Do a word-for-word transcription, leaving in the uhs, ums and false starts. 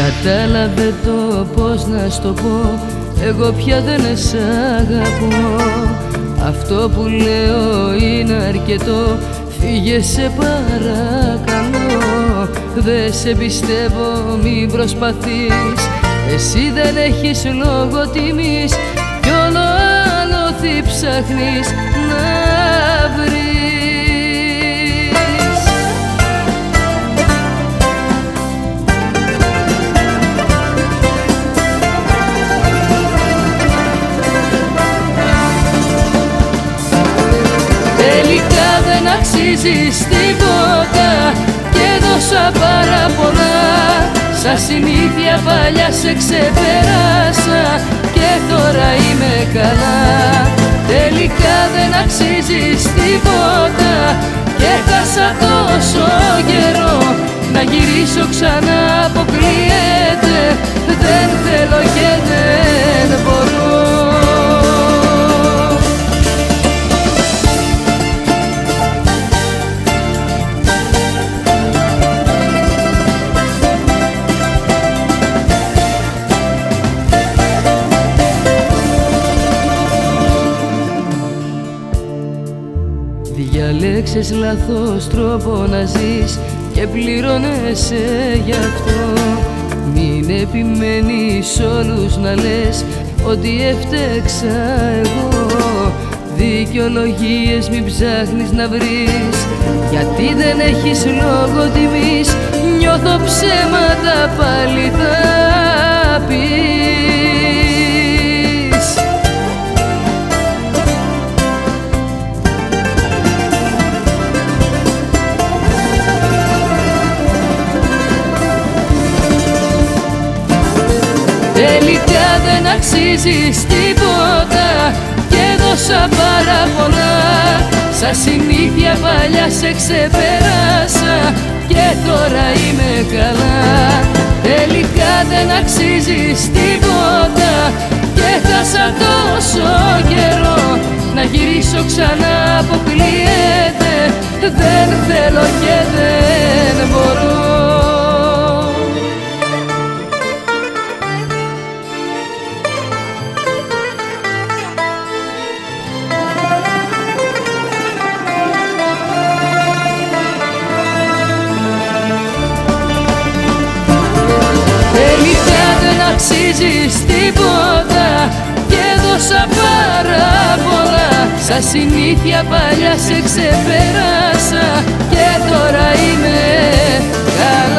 Κατάλαβε το πώς να στο πω, εγώ πια δεν σ' αγαπώ. Αυτό που λέω είναι αρκετό, φύγε σε παρακαλώ. Δε σε πιστεύω, μην προσπαθείς, εσύ δεν έχεις λόγο τιμής κι όλο άλλο τι ψάχνεις να βρεις. Τελικά δεν αξίζεις τίποτα και δώσα πάρα πολλά. Σαν συνήθεια παλιά σε ξεπεράσα και τώρα είμαι καλά. Τελικά δεν αξίζεις τίποτα και χάσα τόσο καιρό. Να γυρίσω ξανά αποκλείεται, δεν θέλω και δεν μπορώ. Διαλέξες λάθος τρόπο να ζεις και πληρώνεσαι γι' αυτό. Μην επιμένεις όλους να λες ότι έφτεξα εγώ. Δικαιολογίες μην ψάχνεις να βρεις, γιατί δεν έχεις λόγο τιμής. Νιώθω ψέματα πάλι θα πεις. Τελικά δεν αξίζεις τίποτα και δώσα πάρα πολλά. Σαν συνήθεια παλιά σε ξεπεράσα και τώρα είμαι καλά. Τελικά δεν αξίζεις τίποτα και χάσα τόσο καιρό. Να γυρίσω ξανά αποκλείεται, δεν θέλω και δεν μπορώ. Τελικά δεν αξίζεις τίποτα και δώσα πάρα πολλά. Σαν συνήθεια παλιά σε ξεπεράσα και τώρα είμαι καλά.